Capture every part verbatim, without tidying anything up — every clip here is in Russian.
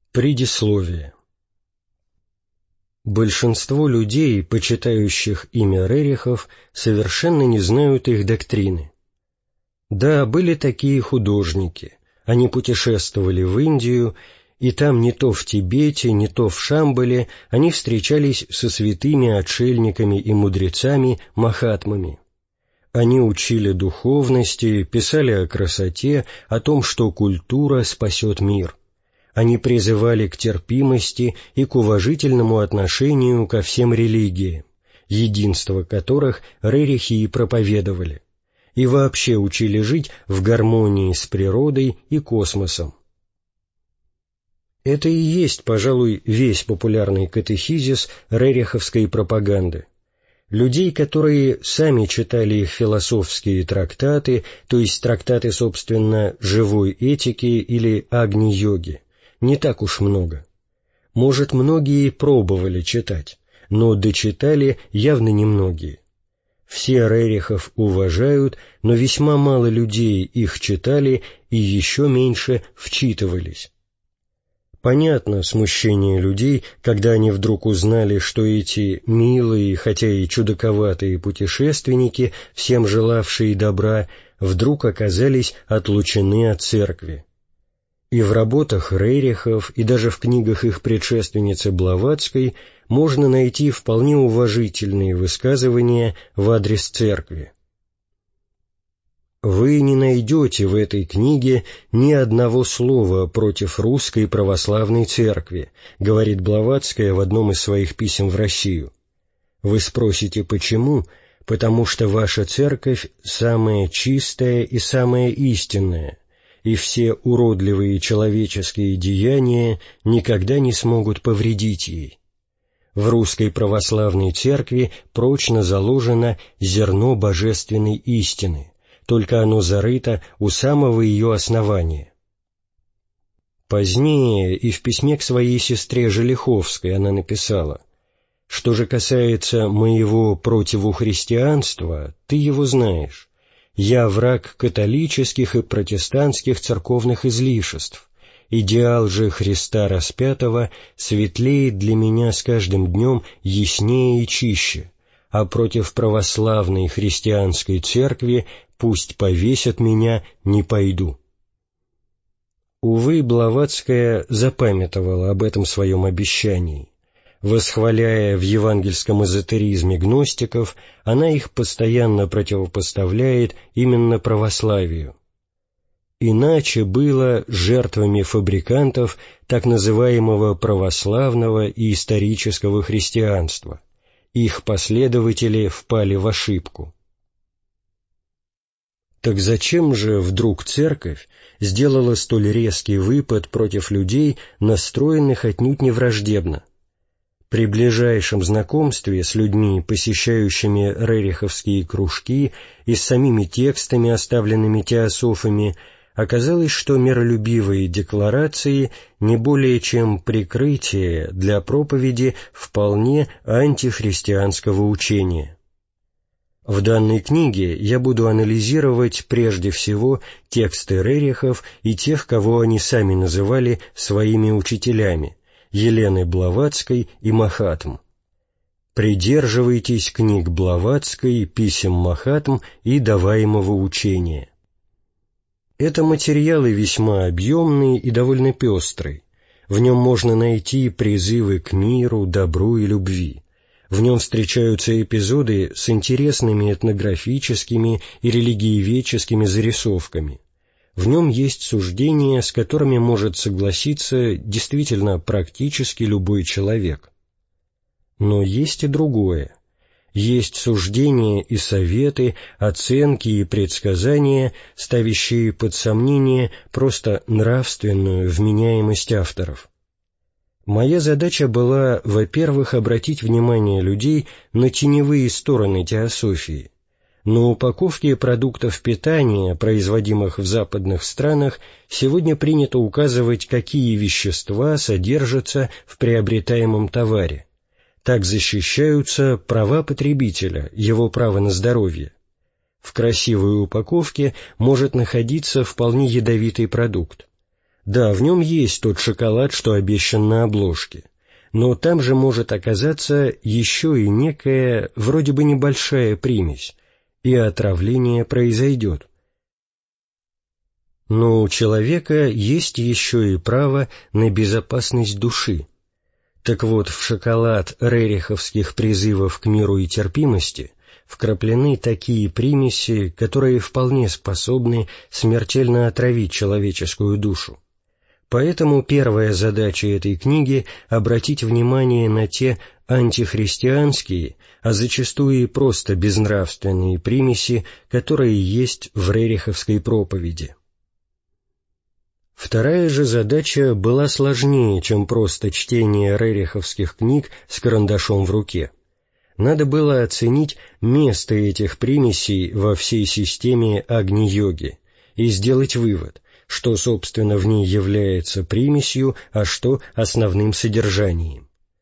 Предисловие. Большинство людей, почитающих имя Рерихов, совершенно не знают их доктрины. Да, были такие художники. Они путешествовали в Индию, и там не то в Тибете, не то в Шамбале они встречались со святыми отшельниками и мудрецами Махатмами. Они учили духовности, писали о красоте, о том, что культура спасет мир. Они призывали к терпимости и к уважительному отношению ко всем религиям, единство которых рерихи и проповедовали, и вообще учили жить в гармонии с природой и космосом. Это и есть, пожалуй, весь популярный катехизис рериховской пропаганды. Людей, которые сами читали их философские трактаты, то есть трактаты, собственно, живой этики или агни-йоги, не так уж много. Может, многие пробовали читать, но дочитали явно немногие. Все Рерихов уважают, но весьма мало людей их читали и еще меньше вчитывались. Понятно смущение людей, когда они вдруг узнали, что эти милые, хотя и чудаковатые путешественники, всем желавшие добра, вдруг оказались отлучены от церкви. И в работах Рерихов, и даже в книгах их предшественницы Блаватской можно найти вполне уважительные высказывания в адрес церкви. Вы не найдете в этой книге ни одного слова против русской православной церкви, говорит Блаватская в одном из своих писем в Россию. Вы спросите, почему? Потому что ваша церковь самая чистая и самая истинная, и все уродливые человеческие деяния никогда не смогут повредить ей. В русской православной церкви прочно заложено зерно божественной истины, только оно зарыто у самого ее основания. Позднее и в письме к своей сестре Желиховской она написала: «Что же касается моего противухристианства, ты его знаешь. Я враг католических и протестантских церковных излишеств. Идеал же Христа распятого светлеет для меня с каждым днем яснее и чище, а против православной христианской церкви пусть повесят меня, не пойду». Увы, Блаватская запамятовала об этом своем обещании. Восхваляя в евангельском эзотеризме гностиков, она их постоянно противопоставляет именно православию. Иначе было жертвами фабрикантов так называемого православного и исторического христианства. Их последователи впали в ошибку. Так зачем же вдруг церковь сделала столь резкий выпад против людей, настроенных отнюдь не враждебно? При ближайшем знакомстве с людьми, посещающими рериховские кружки, и с самими текстами, оставленными теософами, оказалось, что миролюбивые декларации не более чем прикрытие для проповеди вполне антихристианского учения. В данной книге я буду анализировать прежде всего тексты Рерихов и тех, кого они сами называли своими учителями, Елены Блаватской и Махатм. Придерживайтесь книг Блаватской, писем Махатм и даваемого учения. Это материалы весьма объемные и довольно пестрые. В нем можно найти призывы к миру, добру и любви. В нем встречаются эпизоды с интересными этнографическими и религиеведческими зарисовками. В нем есть суждения, с которыми может согласиться действительно практически любой человек. Но есть и другое. Есть суждения и советы, оценки и предсказания, ставящие под сомнение просто нравственную вменяемость авторов. Моя задача была, во-первых, обратить внимание людей на теневые стороны теософии. На упаковке продуктов питания, производимых в западных странах, сегодня принято указывать, какие вещества содержатся в приобретаемом товаре. Так защищаются права потребителя, его право на здоровье. В красивой упаковке может находиться вполне ядовитый продукт. Да, в нем есть тот шоколад, что обещан на обложке, но там же может оказаться еще и некая, вроде бы небольшая примесь, и отравление произойдет. Но у человека есть еще и право на безопасность души. Так вот, в шоколад рериховских призывов к миру и терпимости вкраплены такие примеси, которые вполне способны смертельно отравить человеческую душу. Поэтому первая задача этой книги — обратить внимание на те антихристианские, а зачастую и просто безнравственные примеси, которые есть в рериховской проповеди. Вторая же задача была сложнее, чем просто чтение рериховских книг с карандашом в руке. Надо было оценить место этих примесей во всей системе Агни-йоги и сделать вывод, что, собственно, в ней является примесью, а что основным содержанием.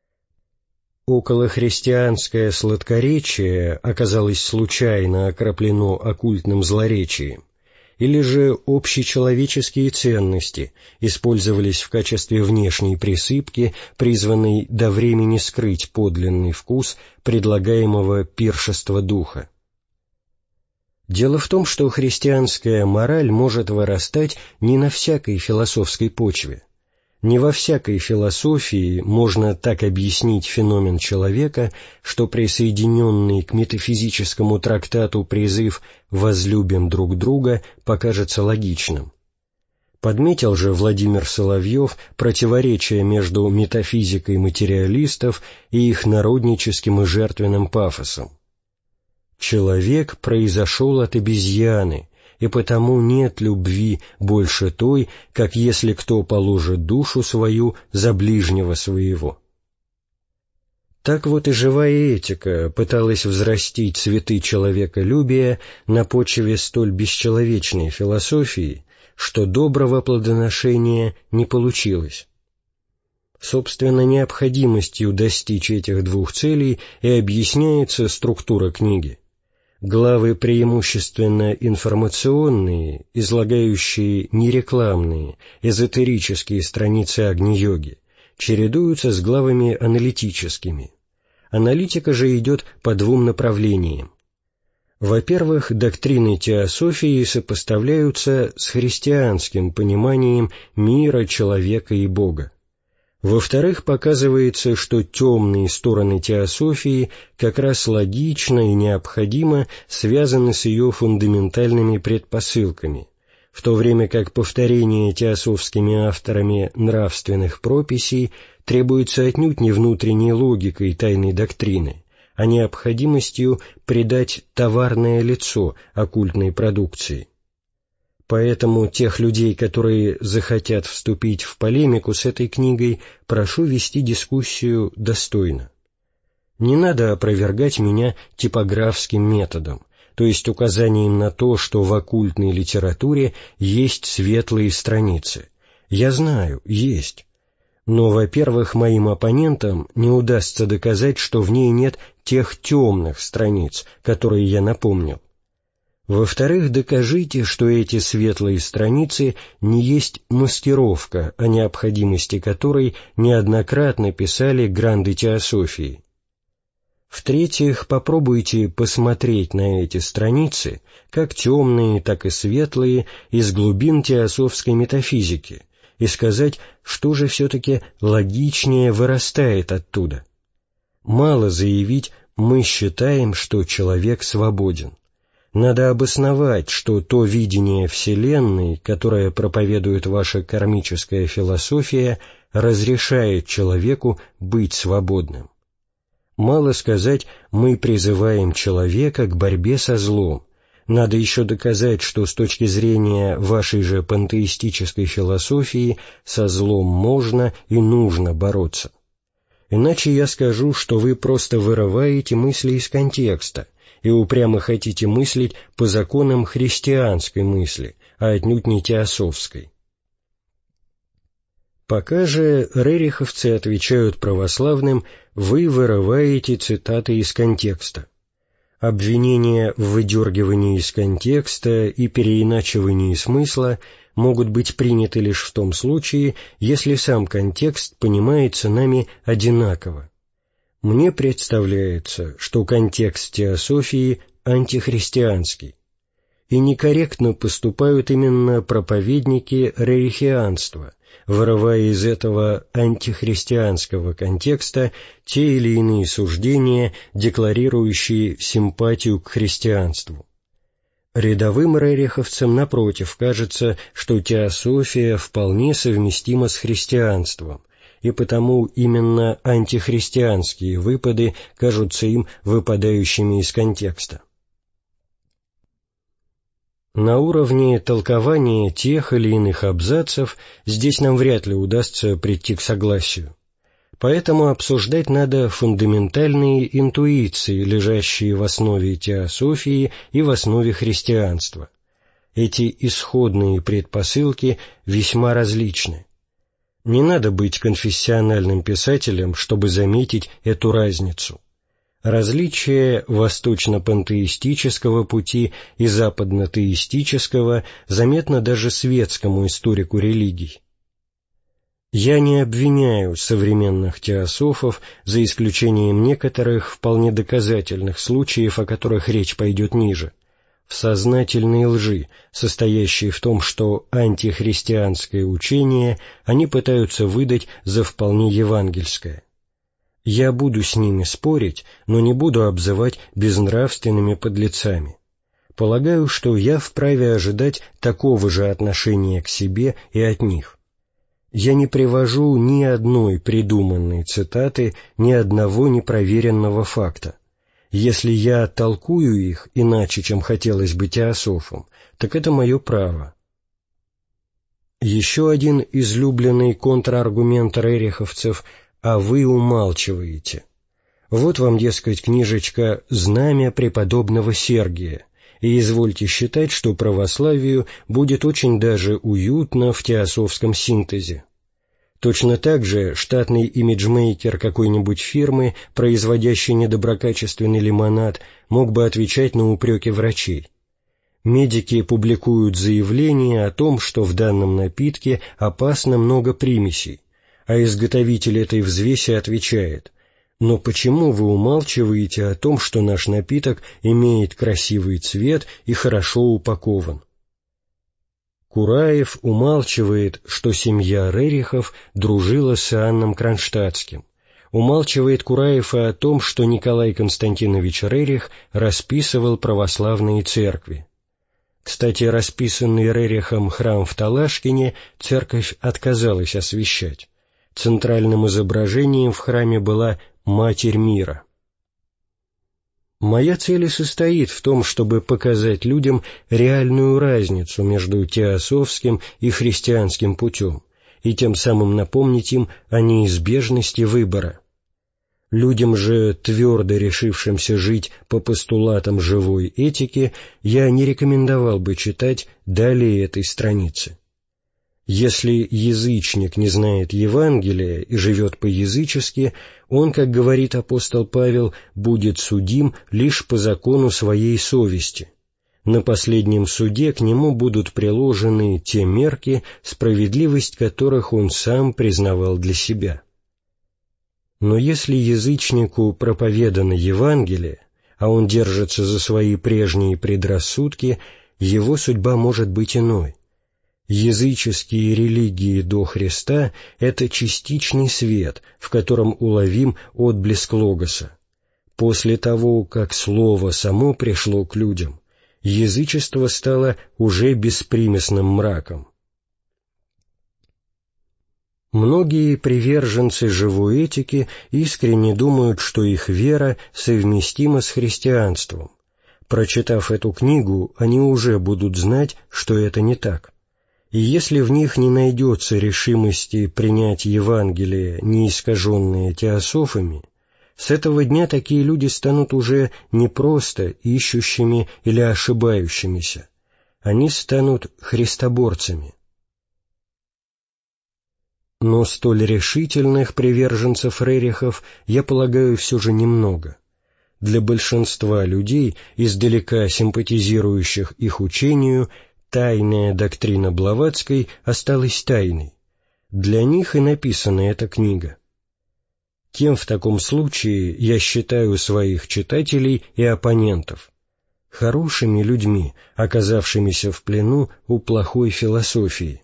Околохристианское сладкоречие оказалось случайно окроплено оккультным злоречием, или же общечеловеческие ценности использовались в качестве внешней присыпки, призванной до времени скрыть подлинный вкус предлагаемого пиршества духа. Дело в том, что христианская мораль может вырастать не на всякой философской почве. Не во всякой философии можно так объяснить феномен человека, что присоединенный к метафизическому трактату призыв «возлюбим друг друга» покажется логичным. Подметил же Владимир Соловьев противоречие между метафизикой материалистов и их народническим и жертвенным пафосом. Человек произошел от обезьяны, и потому нет любви больше той, как если кто положит душу свою за ближнего своего. Так вот и живая этика пыталась взрастить цветы человеколюбия на почве столь бесчеловечной философии, что доброго плодоношения не получилось. Собственно, необходимостью достичь этих двух целей и объясняется структура книги. Главы преимущественно информационные, излагающие нерекламные, эзотерические страницы Агни-йоги, чередуются с главами аналитическими. Аналитика же идет по двум направлениям. Во-первых, доктрины теософии сопоставляются с христианским пониманием мира, человека и Бога. Во-вторых, показывается, что темные стороны теософии как раз логично и необходимо связаны с ее фундаментальными предпосылками, в то время как повторение теософскими авторами нравственных прописей требуется отнюдь не внутренней логикой тайной доктрины, а необходимостью придать товарное лицо оккультной продукции. Поэтому тех людей, которые захотят вступить в полемику с этой книгой, прошу вести дискуссию достойно. Не надо опровергать меня типографским методом, то есть указанием на то, что в оккультной литературе есть светлые страницы. Я знаю, есть. Но, во-первых, моим оппонентам не удастся доказать, что в ней нет тех темных страниц, которые я напомнил. Во-вторых, докажите, что эти светлые страницы не есть маскировка, о необходимости которой неоднократно писали гранды теософии. В-третьих, попробуйте посмотреть на эти страницы, как темные, так и светлые, из глубин теософской метафизики, и сказать, что же все-таки логичнее вырастает оттуда. Мало заявить «мы считаем, что человек свободен». Надо обосновать, что то видение Вселенной, которое проповедует ваша кармическая философия, разрешает человеку быть свободным. Мало сказать «мы призываем человека к борьбе со злом». Надо еще доказать, что с точки зрения вашей же пантеистической философии со злом можно и нужно бороться. Иначе я скажу, что вы просто вырываете мысли из контекста и упрямо хотите мыслить по законам христианской мысли, а отнюдь не теософской. Пока же рериховцы отвечают православным: вы вырываете цитаты из контекста. Обвинения в выдергивании из контекста и переиначивании смысла могут быть приняты лишь в том случае, если сам контекст понимается нами одинаково. Мне представляется, что контекст теософии антихристианский, и некорректно поступают именно проповедники рерихианства, вырывая из этого антихристианского контекста те или иные суждения, декларирующие симпатию к христианству. Рядовым рериховцам, напротив, кажется, что теософия вполне совместима с христианством, и потому именно антихристианские выпады кажутся им выпадающими из контекста. На уровне толкования тех или иных абзацев здесь нам вряд ли удастся прийти к согласию. Поэтому обсуждать надо фундаментальные интуиции, лежащие в основе теософии и в основе христианства. Эти исходные предпосылки весьма различны. Не надо быть конфессиональным писателем, чтобы заметить эту разницу. Различие восточно-пантеистического пути и западно-теистического заметно даже светскому историку религий. Я не обвиняю современных теософов, за исключением некоторых вполне доказательных случаев, о которых речь пойдет ниже, в сознательной лжи, состоящей в том, что антихристианское учение они пытаются выдать за вполне евангельское. Я буду с ними спорить, но не буду обзывать безнравственными подлецами. Полагаю, что я вправе ожидать такого же отношения к себе и от них. Я не привожу ни одной придуманной цитаты, ни одного непроверенного факта. Если я толкую их иначе, чем хотелось бы теософам, так это мое право. Еще один излюбленный контраргумент рериховцев — а вы умалчиваете. Вот вам, дескать, книжечка «Знамя преподобного Сергия», и извольте считать, что православию будет очень даже уютно в теософском синтезе. Точно так же штатный имиджмейкер какой-нибудь фирмы, производящей недоброкачественный лимонад, мог бы отвечать на упреки врачей. Медики публикуют заявление о том, что в данном напитке опасно много примесей, а изготовитель этой взвеси отвечает: «Но почему вы умалчиваете о том, что наш напиток имеет красивый цвет и хорошо упакован?» Кураев умалчивает, что семья Рерихов дружила с Иоанном Кронштадтским. Умалчивает Кураев и о том, что Николай Константинович Рерих расписывал православные церкви. Кстати, расписанный Рерихом храм в Талашкине церковь отказалась освящать. Центральным изображением в храме была Матерь мира. Моя цель и состоит в том, чтобы показать людям реальную разницу между теософским и христианским путем, и тем самым напомнить им о неизбежности выбора. Людям же, твердо решившимся жить по постулатам живой этики, я не рекомендовал бы читать далее этой страницы. Если язычник не знает Евангелия и живет по-язычески, он, как говорит апостол Павел, будет судим лишь по закону своей совести. На последнем суде к нему будут приложены те мерки, справедливость которых он сам признавал для себя. Но если язычнику проповедано Евангелие, а он держится за свои прежние предрассудки, его судьба может быть иной. Языческие религии до Христа — это частичный свет, в котором уловим отблеск Логоса. После того, как Слово само пришло к людям, язычество стало уже беспримесным мраком. Многие приверженцы живой этики искренне думают, что их вера совместима с христианством. Прочитав эту книгу, они уже будут знать, что это не так. И если в них не найдется решимости принять Евангелие, не искаженное теософами, с этого дня такие люди станут уже не просто ищущими или ошибающимися, они станут христоборцами. Но столь решительных приверженцев Рерихов, я полагаю, все же немного. Для большинства людей, издалека симпатизирующих их учению, тайная доктрина Блаватской осталась тайной. Для них и написана эта книга. Кем в таком случае я считаю своих читателей и оппонентов? Хорошими людьми, оказавшимися в плену у плохой философии.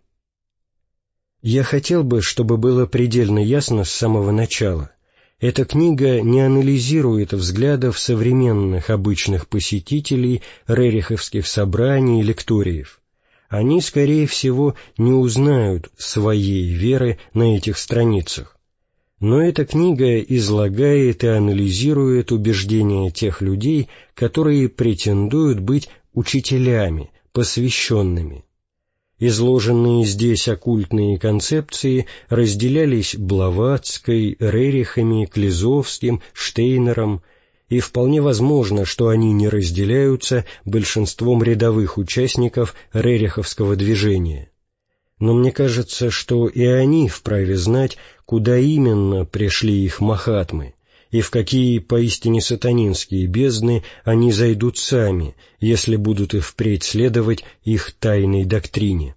Я хотел бы, чтобы было предельно ясно с самого начала. Эта книга не анализирует взглядов современных обычных посетителей рериховских собраний и лекториев. Они, скорее всего, не узнают своей веры на этих страницах. Но эта книга излагает и анализирует убеждения тех людей, которые претендуют быть учителями, посвященными. Изложенные здесь оккультные концепции разделялись Блаватской, Рерихами, Клизовским, Штейнером, и вполне возможно, что они не разделяются большинством рядовых участников рериховского движения. Но мне кажется, что и они вправе знать, куда именно пришли их махатмы, и в какие поистине сатанинские бездны они зайдут сами, если будут и впредь следовать их тайной доктрине.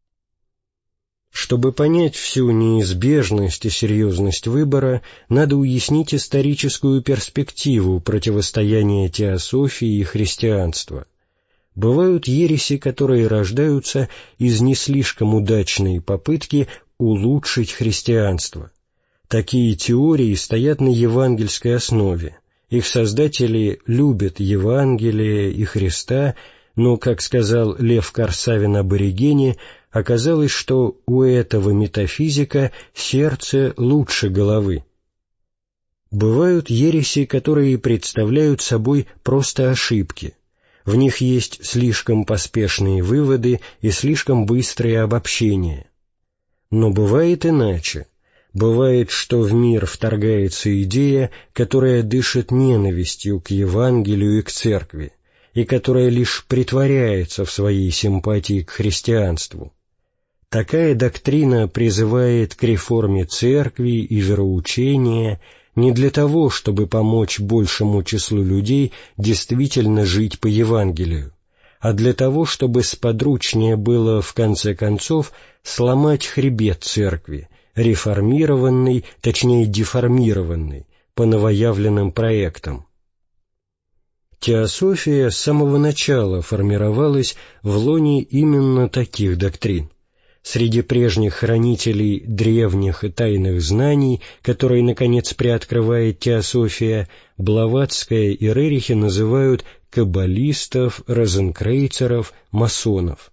Чтобы понять всю неизбежность и серьезность выбора, надо уяснить историческую перспективу противостояния теософии и христианства. Бывают ереси, которые рождаются из не слишком удачной попытки улучшить христианство. Такие теории стоят на евангельской основе. Их создатели любят Евангелие и Христа, но, как сказал Лев Корсавин об Оригене, оказалось, что у этого метафизика сердце лучше головы. Бывают ереси, которые представляют собой просто ошибки. В них есть слишком поспешные выводы и слишком быстрые обобщения. Но бывает иначе. Бывает, что в мир вторгается идея, которая дышит ненавистью к Евангелию и к Церкви, и которая лишь притворяется в своей симпатии к христианству. Такая доктрина призывает к реформе Церкви и вероучения не для того, чтобы помочь большему числу людей действительно жить по Евангелию, а для того, чтобы сподручнее было, в конце концов, сломать хребет Церкви, реформированный, точнее деформированный, по новоявленным проектам. Теософия с самого начала формировалась в лоне именно таких доктрин. Среди прежних хранителей древних и тайных знаний, которые, наконец, приоткрывает теософия, Блаватская и Рерихи называют каббалистов, розенкрейцеров, масонов.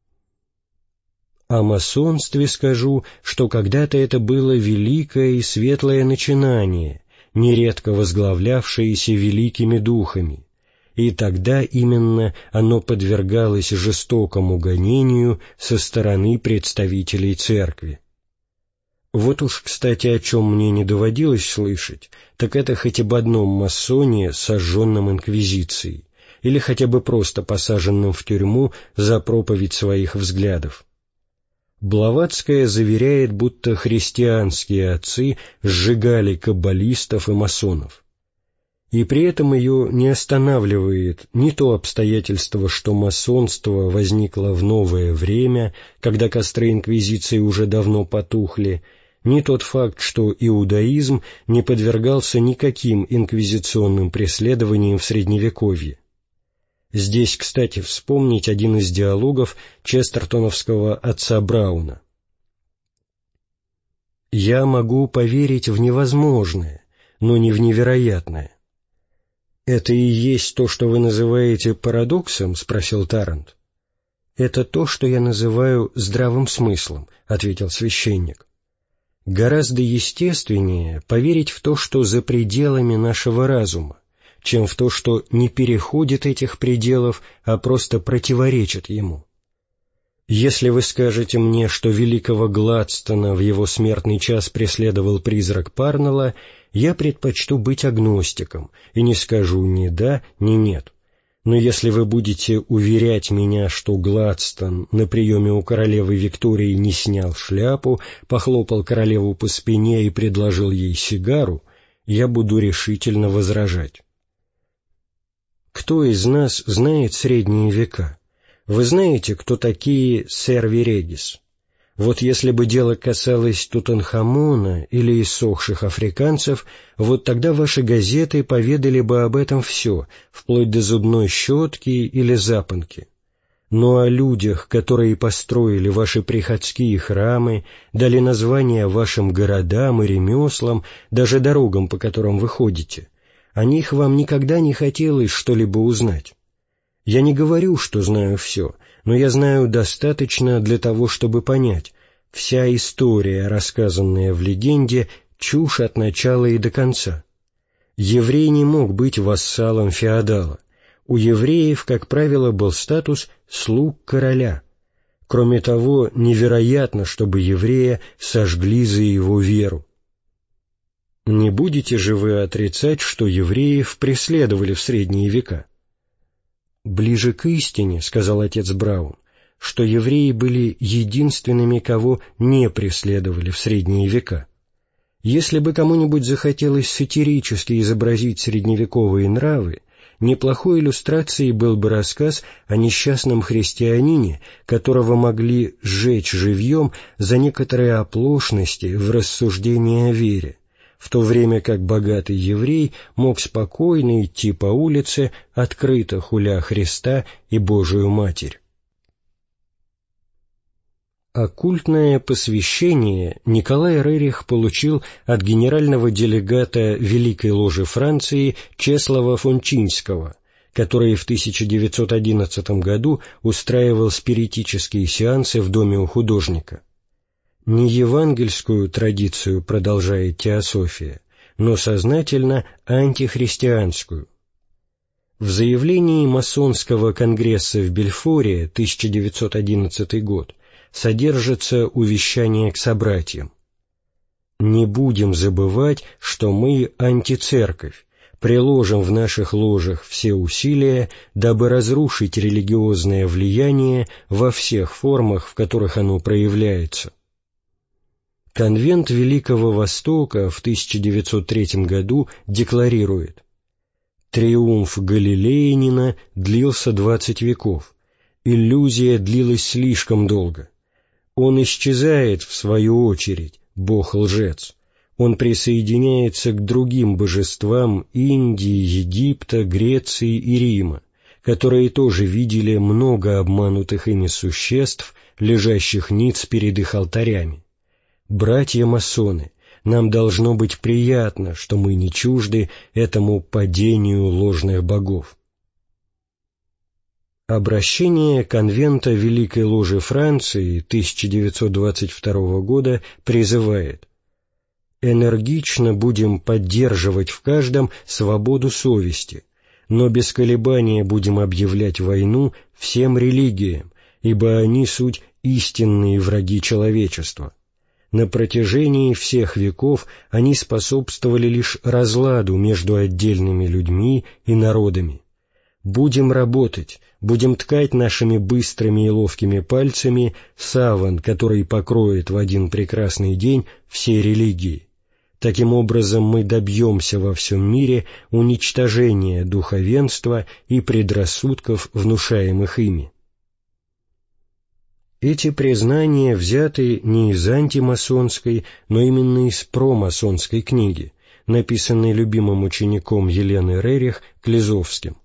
О масонстве скажу, что когда-то это было великое и светлое начинание, нередко возглавлявшееся великими духами, и тогда именно оно подвергалось жестокому гонению со стороны представителей Церкви. Вот уж, кстати, о чем мне не доводилось слышать, так это хоть об одном масоне, сожженном инквизицией, или хотя бы просто посаженном в тюрьму за проповедь своих взглядов. Блаватская заверяет, будто христианские отцы сжигали каббалистов и масонов. И при этом ее не останавливает ни то обстоятельство, что масонство возникло в новое время, когда костры инквизиции уже давно потухли, ни тот факт, что иудаизм не подвергался никаким инквизиционным преследованиям в Средневековье. Здесь, кстати, вспомнить один из диалогов честертоновского отца Брауна. «Я могу поверить в невозможное, но не в невероятное». «Это и есть то, что вы называете парадоксом?» — спросил Тарант. «Это то, что я называю здравым смыслом», — ответил священник. «Гораздо естественнее поверить в то, что за пределами нашего разума, чем в то, что не переходит этих пределов, а просто противоречит ему. Если вы скажете мне, что великого Гладстона в его смертный час преследовал призрак Парнелла, я предпочту быть агностиком и не скажу ни да, ни нет. Но если вы будете уверять меня, что Гладстон на приеме у королевы Виктории не снял шляпу, похлопал королеву по спине и предложил ей сигару, я буду решительно возражать. Кто из нас знает средние века? Вы знаете, кто такие серви регис? Вот если бы дело касалось Тутанхамона или иссохших африканцев, вот тогда ваши газеты поведали бы об этом все, вплоть до зубной щетки или запонки. Но о людях, которые построили ваши приходские храмы, дали названия вашим городам и ремеслам, даже дорогам, по которым вы ходите, о них вам никогда не хотелось что-либо узнать. Я не говорю, что знаю все, но я знаю достаточно для того, чтобы понять, вся история, рассказанная в легенде, чушь от начала и до конца. Еврей не мог быть вассалом феодала. У евреев, как правило, был статус слуг короля. Кроме того, невероятно, чтобы еврея сожгли за его веру. Не будете же вы отрицать, что евреев преследовали в средние века? «Ближе к истине, — сказал отец Браун, — что евреи были единственными, кого не преследовали в средние века. Если бы кому-нибудь захотелось сатирически изобразить средневековые нравы, неплохой иллюстрацией был бы рассказ о несчастном христианине, которого могли сжечь живьем за некоторые оплошности в рассуждении о вере, в то время как богатый еврей мог спокойно идти по улице, открыто хуля Христа и Божию Матерь. Оккультное посвящение Николай Рерих получил от генерального делегата Великой Ложи Франции Чеслава Фончинского, который в тысяча девятьсот одиннадцатом году устраивал спиритические сеансы в доме у художника. Не евангельскую традицию продолжает теософия, но сознательно антихристианскую. В заявлении масонского конгресса в Бельфоре тысяча девятьсот одиннадцатый год содержится увещание к собратьям. «Не будем забывать, что мы антицерковь, приложим в наших ложах все усилия, дабы разрушить религиозное влияние во всех формах, в которых оно проявляется». Конвент Великого Востока в тысяча девятьсот третьем году декларирует: «Триумф Галилеянина длился двадцать веков, иллюзия длилась слишком долго. Он исчезает, в свою очередь, Бог-лжец. Он присоединяется к другим божествам Индии, Египта, Греции и Рима, которые тоже видели много обманутых ими существ, лежащих ниц перед их алтарями. Братья-масоны, нам должно быть приятно, что мы не чужды этому падению ложных богов». Обращение конвента Великой Ложи Франции тысяча девятьсот двадцать второго года призывает: «Энергично будем поддерживать в каждом свободу совести, но без колебания будем объявлять войну всем религиям, ибо они суть истинные враги человечества. На протяжении всех веков они способствовали лишь разладу между отдельными людьми и народами. Будем работать, будем ткать нашими быстрыми и ловкими пальцами саван, который покроет в один прекрасный день все религии. Таким образом мы добьемся во всем мире уничтожения духовенства и предрассудков, внушаемых ими». Эти признания взяты не из антимасонской, но именно из промасонской книги, написанной любимым учеником Елены Рерих Клизовским.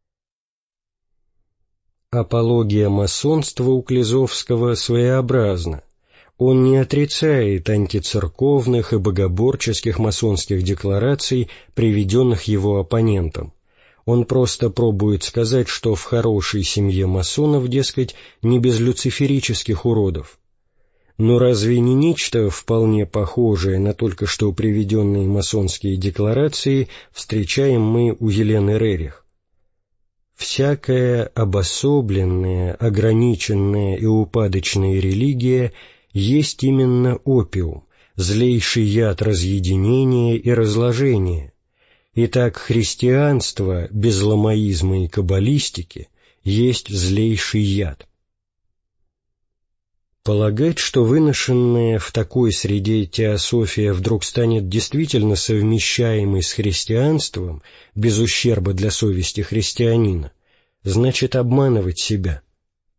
Апология масонства у Клизовского своеобразна. Он не отрицает антицерковных и богоборческих масонских деклараций, приведенных его оппонентом. Он просто пробует сказать, что в хорошей семье масонов, дескать, не без люциферических уродов. Но разве не нечто вполне похожее на только что приведенные масонские декларации встречаем мы у Елены Рерих? «Всякая обособленная, ограниченная и упадочная религия есть именно опиум, злейший яд разъединения и разложения. Итак, христианство без ламаизма и каббалистики есть злейший яд». Полагать, что выношенная в такой среде теософия вдруг станет действительно совмещаемой с христианством без ущерба для совести христианина, значит обманывать себя.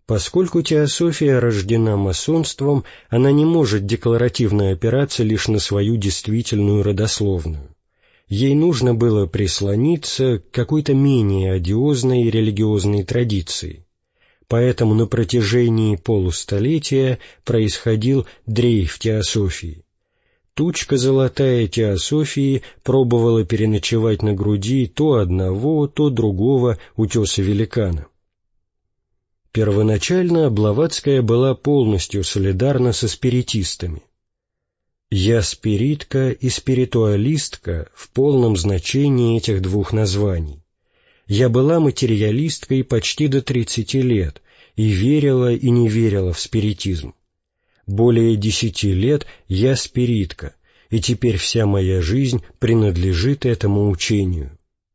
Поскольку теософия рождена масонством, она не может декларативно опираться лишь на свою действительную родословную. Ей нужно было прислониться к какой-то менее одиозной религиозной традиции. Поэтому на протяжении полустолетия происходил дрейф теософии. Тучка золотая теософии пробовала переночевать на груди то одного, то другого утеса-великана. Первоначально Блаватская была полностью солидарна со спиритистами. «Я спиритка и спиритуалистка» в полном значении этих двух названий. Я была материалисткой почти до тридцати лет и верила и не верила в спиритизм. Более десяти лет я спиритка, и теперь вся моя жизнь принадлежит этому учению.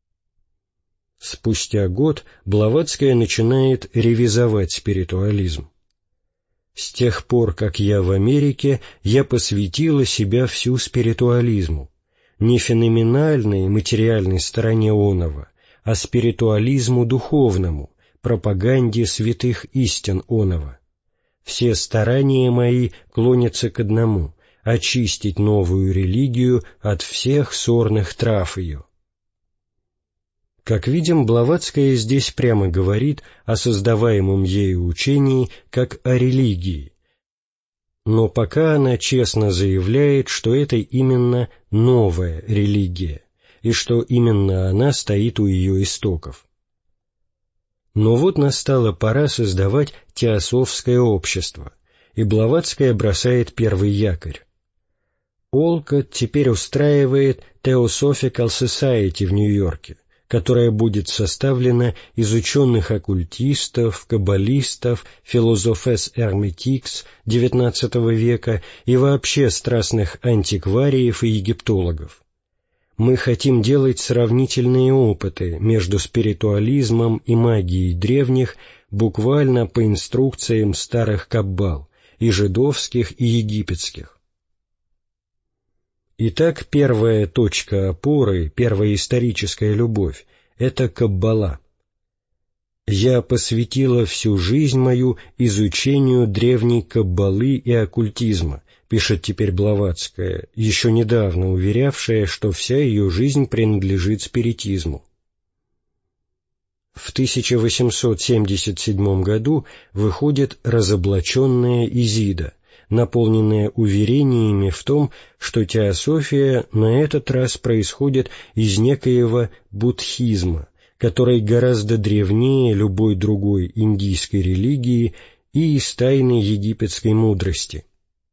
Спустя год Блаватская начинает ревизовать спиритуализм. С тех пор, как я в Америке, я посвятила себя всю спиритуализму, не феноменальной материальной стороне оного, а спиритуализму духовному, пропаганде святых истин оного. Все старания мои клонятся к одному — очистить новую религию от всех сорных трав ее. Как видим, Блаватская здесь прямо говорит о создаваемом ею учении как о религии, но пока она честно заявляет, что это именно новая религия, и что именно она стоит у ее истоков. Но вот настала пора создавать теософское общество, и Блаватская бросает первый якорь. Олкотт теперь устраивает Theosophical Society в Нью-Йорке, которая будет составлена из ученых-оккультистов, каббалистов, философес эрметикс девятнадцатого века и вообще страстных антиквариев и египтологов. Мы хотим делать сравнительные опыты между спиритуализмом и магией древних буквально по инструкциям старых каббал, и жидовских, и египетских. Итак, первая точка опоры, первая историческая любовь — это Каббала. «Я посвятила всю жизнь мою изучению древней Каббалы и оккультизма», пишет теперь Блаватская, еще недавно уверявшая, что вся ее жизнь принадлежит спиритизму. В тысяча восемьсот семьдесят седьмом году выходит «Разоблаченная Изида», наполненная уверениями в том, что теософия на этот раз происходит из некоего буддхизма, который гораздо древнее любой другой индийской религии и из тайны египетской мудрости.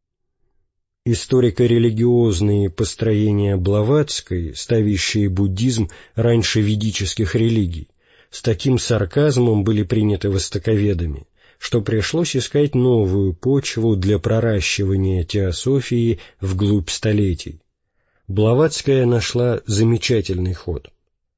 Историко-религиозные построения Блаватской, ставящие буддизм раньше ведических религий, с таким сарказмом были приняты востоковедами, что пришлось искать новую почву для проращивания теософии вглубь столетий. Блаватская нашла замечательный ход.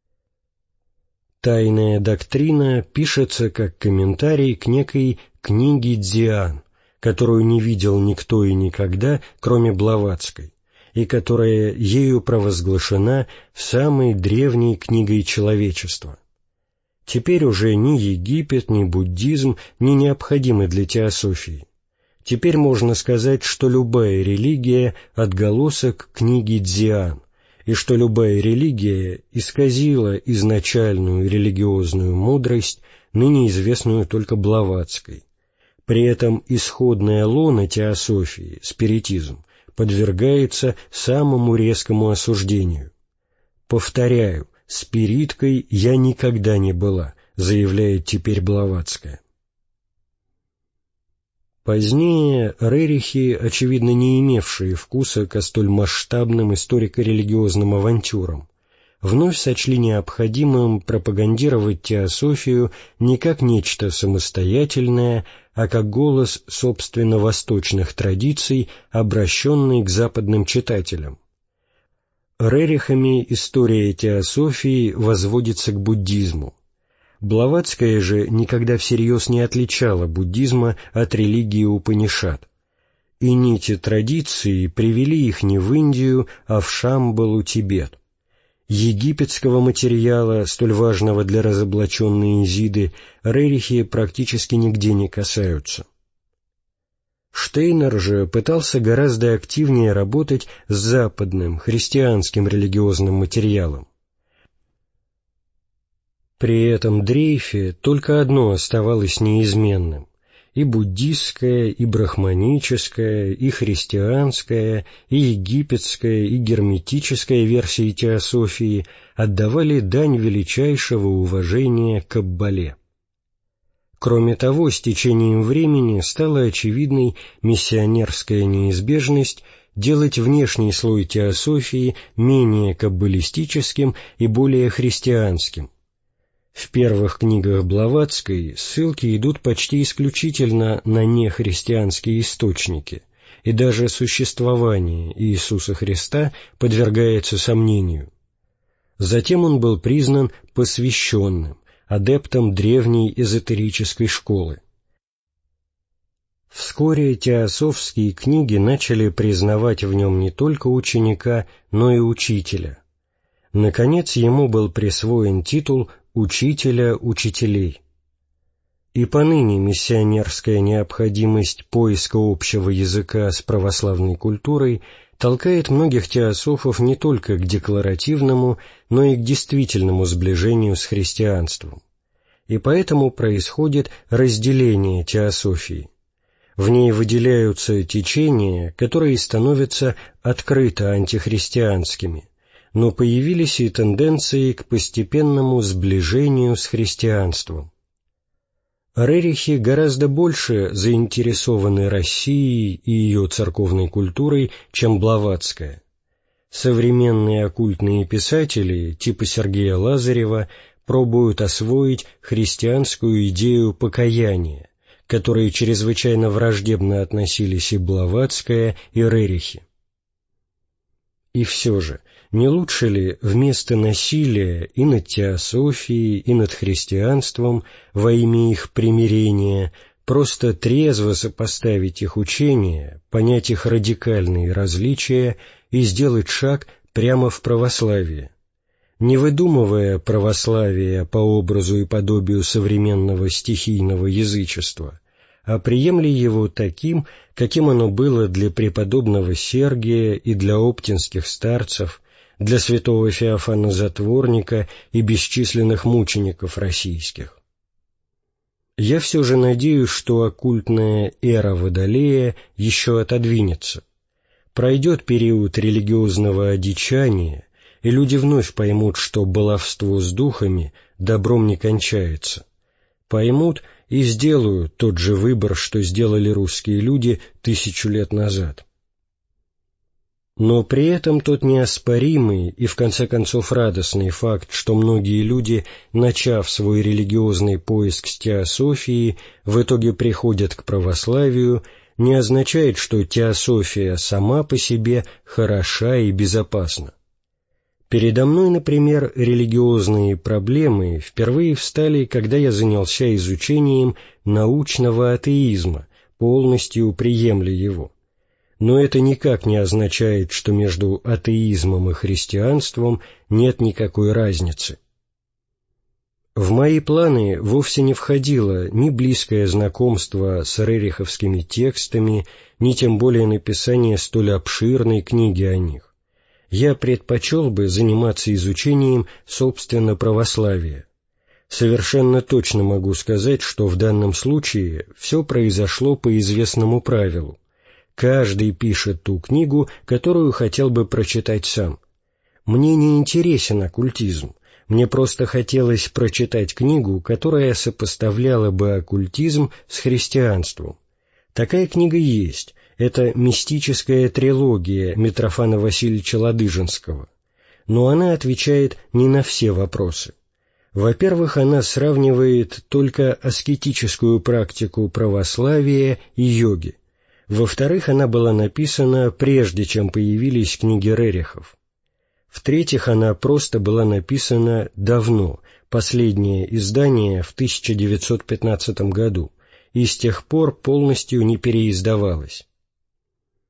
«Тайная доктрина» пишется как комментарий к некой книге Дзиан, которую не видел никто и никогда, кроме Блаватской, и которая ею провозглашена самой древней книгой человечества. Теперь уже ни Египет, ни буддизм не необходимы для теософии. Теперь можно сказать, что любая религия — отголосок книги Дзиан, и что любая религия исказила изначальную религиозную мудрость, ныне известную только Блаватской. При этом исходная лона теософии, спиритизм, подвергается самому резкому осуждению. Повторяю, спириткой я никогда не была, заявляет теперь Блаватская. Позднее Рерихи, очевидно не имевшие вкуса ко столь масштабным историко-религиозным авантюрам, вновь сочли необходимым пропагандировать теософию не как нечто самостоятельное, а как голос собственно восточных традиций, обращенный к западным читателям. Рерихами история теософии возводится к буддизму. Блаватская же никогда всерьез не отличала буддизма от религии Упанишад, и нити традиции привели их не в Индию, а в Шамбалу, Тибет. Египетского материала, столь важного для разоблаченной Изиды, рерихи практически нигде не касаются. Штейнер же пытался гораздо активнее работать с западным, христианским религиозным материалом. При этом дрейфе только одно оставалось неизменным: и буддистская, и брахманическая, и христианская, и египетская, и герметическая версии теософии отдавали дань величайшего уважения Каббале. Кроме того, с течением времени стала очевидной миссионерская неизбежность делать внешний слой теософии менее каббалистическим и более христианским. В первых книгах Блаватской ссылки идут почти исключительно на нехристианские источники, и даже существование Иисуса Христа подвергается сомнению. Затем он был признан посвященным, адептом древней эзотерической школы. Вскоре теософские книги начали признавать в нем не только ученика, но и учителя. Наконец, ему был присвоен титул «учителя учителей». И поныне миссионерская необходимость поиска общего языка с православной культурой толкает многих теософов не только к декларативному, но и к действительному сближению с христианством. И поэтому происходит разделение теософии. В ней выделяются течения, которые становятся открыто антихристианскими, но появились и тенденции к постепенному сближению с христианством. Рерихи гораздо больше заинтересованы Россией и ее церковной культурой, чем Блаватская. Современные оккультные писатели, типа Сергея Лазарева, пробуют освоить христианскую идею покаяния, к которой чрезвычайно враждебно относились и Блаватская, и Рерихи. И все же, не лучше ли вместо насилия и над теософией, и над христианством во имя их примирения просто трезво сопоставить их учения, понять их радикальные различия и сделать шаг прямо в православие, не выдумывая православие по образу и подобию современного стихийного язычества, а приемли его таким, каким оно было для преподобного Сергия и для оптинских старцев, для святого Феофана Затворника и бесчисленных мучеников российских. Я все же надеюсь, что оккультная эра Водолея еще отодвинется. Пройдет период религиозного одичания, и люди вновь поймут, что баловство с духами добром не кончается. Поймут и сделают тот же выбор, что сделали русские люди тысячу лет назад. Но при этом тот неоспоримый и в конце концов радостный факт, что многие люди, начав свой религиозный поиск с теософии, в итоге приходят к православию, не означает, что теософия сама по себе хороша и безопасна. Передо мной, например, религиозные проблемы впервые встали, когда я занялся изучением научного атеизма, полностью приемля его. Но это никак не означает, что между атеизмом и христианством нет никакой разницы. В мои планы вовсе не входило ни близкое знакомство с рериховскими текстами, ни тем более написание столь обширной книги о них. Я предпочел бы заниматься изучением, собственно, православия. Совершенно точно могу сказать, что в данном случае все произошло по известному правилу. Каждый пишет ту книгу, которую хотел бы прочитать сам. Мне не интересен оккультизм, мне просто хотелось прочитать книгу, которая сопоставляла бы оккультизм с христианством. Такая книга есть, это «Мистическая трилогия» Митрофана Васильевича Ладыжинского, но она отвечает не на все вопросы. Во-первых, она сравнивает только аскетическую практику православия и йоги. Во-вторых, она была написана прежде, чем появились книги Рерихов. В-третьих, она просто была написана давно, последнее издание в тысяча девятьсот пятнадцатом году, и с тех пор полностью не переиздавалась.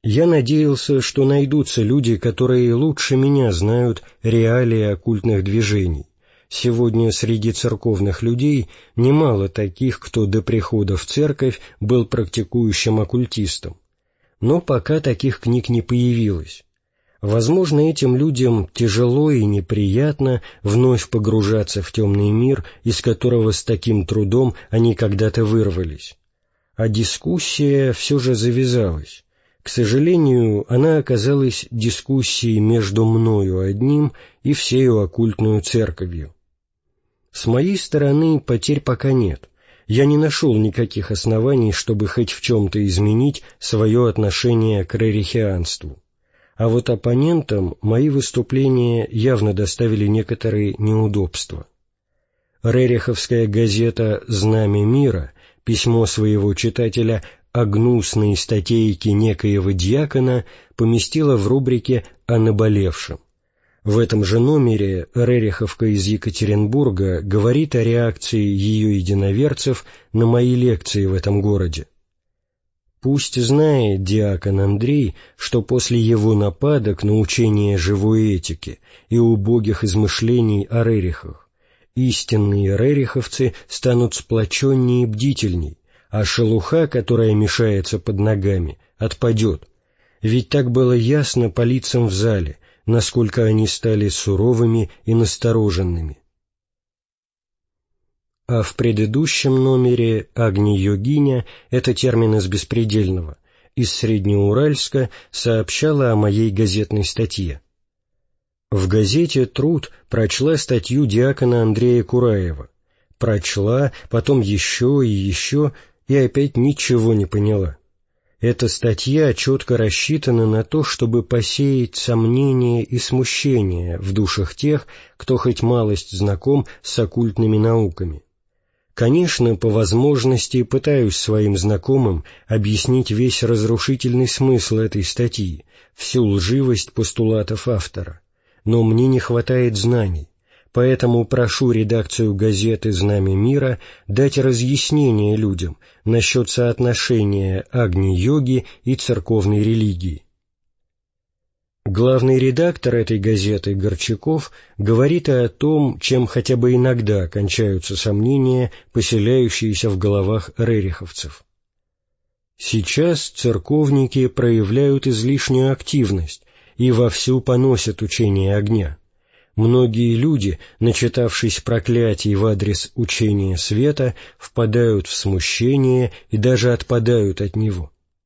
Я надеялся, что найдутся люди, которые лучше меня знают реалии оккультных движений. Сегодня среди церковных людей немало таких, кто до прихода в церковь был практикующим оккультистом. Но пока таких книг не появилось. Возможно, этим людям тяжело и неприятно вновь погружаться в темный мир, из которого с таким трудом они когда-то вырвались. А дискуссия все же завязалась. К сожалению, она оказалась дискуссией между мною одним и всею оккультную церковью. С моей стороны потерь пока нет. Я не нашел никаких оснований, чтобы хоть в чем-то изменить свое отношение к рерихианству. А вот оппонентам мои выступления явно доставили некоторые неудобства. Рериховская газета «Знамя мира» письмо своего читателя о гнусной статейке некоего дьякона поместила в рубрике «О наболевшем». В этом же номере Рериховка из Екатеринбурга говорит о реакции ее единоверцев на мои лекции в этом городе. Пусть знает диакон Андрей, что после его нападок на учение живой этики и убогих измышлений о рерихах истинные рериховцы станут сплоченнее и бдительней, а шелуха, которая мешается под ногами, отпадет. Ведь так было ясно по лицам в зале, насколько они стали суровыми и настороженными. А в предыдущем номере Агни-йогиня, это термин из беспредельного, из Среднеуральска сообщала о моей газетной статье. В газете «Труд» прочла статью диакона Андрея Кураева. Прочла, потом еще и еще, и опять ничего не поняла. Эта статья четко рассчитана на то, чтобы посеять сомнения и смущение в душах тех, кто хоть малость знаком с оккультными науками. Конечно, по возможности пытаюсь своим знакомым объяснить весь разрушительный смысл этой статьи, всю лживость постулатов автора, но мне не хватает знаний. Поэтому прошу редакцию газеты «Знамя мира» дать разъяснение людям насчет соотношения агни-йоги и церковной религии. Главный редактор этой газеты Горчаков говорит и о том, чем хотя бы иногда кончаются сомнения, поселяющиеся в головах рериховцев. Сейчас церковники проявляют излишнюю активность и вовсю поносят учение огня. Многие люди, начитавшись проклятий в адрес учения света, впадают в смущение и даже отпадают от него.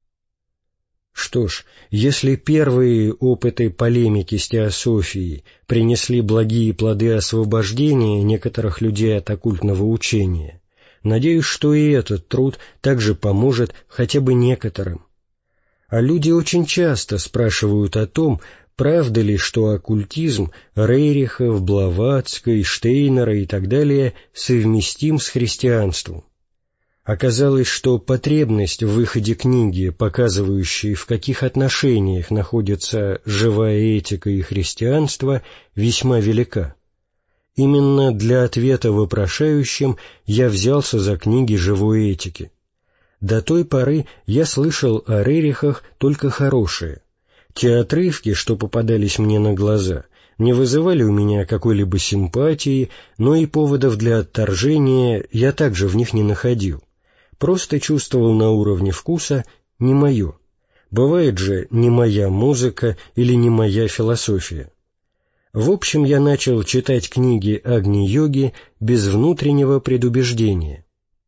Что ж, если первые опыты полемики с теософией принесли благие плоды освобождения некоторых людей от оккультного учения, надеюсь, что и этот труд также поможет хотя бы некоторым. А люди очень часто спрашивают о том, правда ли, что оккультизм Рерихов, Блаватской, Штейнера и так далее совместим с христианством? Оказалось, что потребность в выходе книги, показывающей, в каких отношениях находятся живая этика и христианство, весьма велика. Именно для ответа вопрошающим я взялся за книги живой этики. До той поры я слышал о Рерихах только хорошее. Те отрывки, что попадались мне на глаза, не вызывали у меня какой-либо симпатии, но и поводов для отторжения я также в них не находил. Просто чувствовал на уровне вкуса «не мое». Бывает же «не моя музыка» или «не моя философия». В общем, я начал читать книги Агни-йоги без внутреннего предубеждения.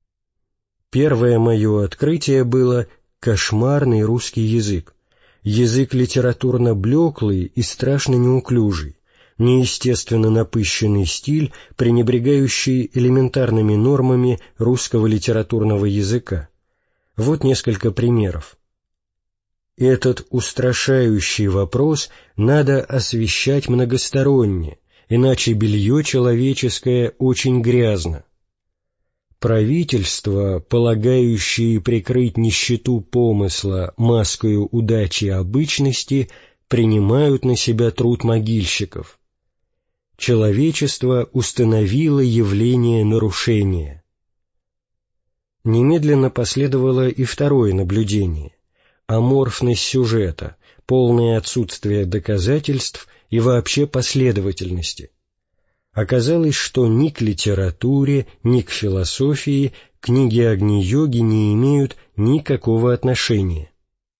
Первое мое открытие было «кошмарный русский язык». Язык литературно блеклый и страшно неуклюжий, неестественно напыщенный стиль, пренебрегающий элементарными нормами русского литературного языка. Вот несколько примеров. Этот устрашающий вопрос надо освещать многосторонне, иначе белье человеческое очень грязно. Правительства, полагающие прикрыть нищету помысла маскою удачи и обычности, принимают на себя труд могильщиков. Человечество установило явление нарушения. Немедленно последовало и второе наблюдение. аморфность сюжета, полное отсутствие доказательств и вообще последовательности. Оказалось, что ни к литературе, ни к философии книги Агни-йоги не имеют никакого отношения.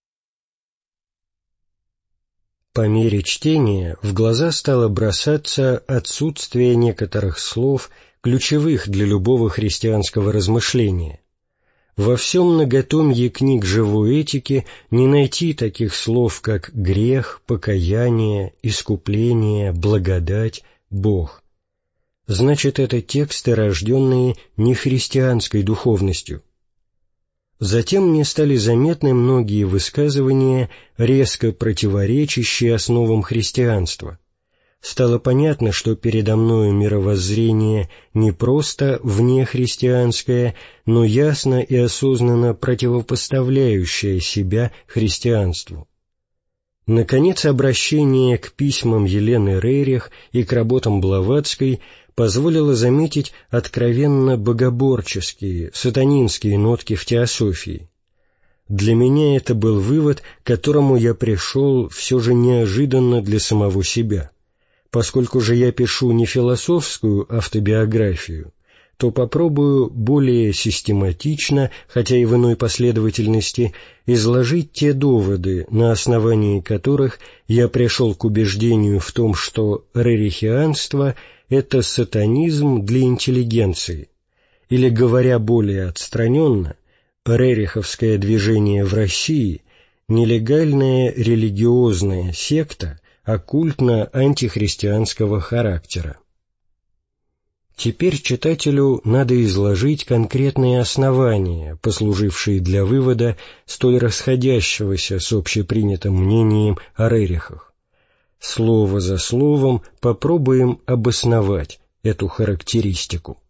По мере чтения в глаза стало бросаться отсутствие некоторых слов, ключевых для любого христианского размышления. Во всем многотомье книг живой этики не найти таких слов, как грех, покаяние, искупление, благодать, Бог. Значит, это тексты, рожденные нехристианской духовностью. Затем мне стали заметны многие высказывания, резко противоречащие основам христианства. Стало понятно, что передо мною мировоззрение не просто внехристианское, но ясно и осознанно противопоставляющее себя христианству. Наконец, обращение к письмам Елены Рерих и к работам Блаватской позволило заметить откровенно богоборческие, сатанинские нотки в теософии. Для меня это был вывод, к которому я пришел все же неожиданно для самого себя. Поскольку же я пишу не философскую автобиографию, то попробую более систематично, хотя и в иной последовательности, изложить те доводы, на основании которых я пришел к убеждению в том, что рерихианство — это сатанизм для интеллигенции, или, говоря более отстраненно, рериховское движение в России — нелегальная религиозная секта оккультно-антихристианского характера. Теперь читателю надо изложить конкретные основания, послужившие для вывода столь расходящегося с общепринятым мнением о рерихах. Слово за словом попробуем обосновать эту характеристику.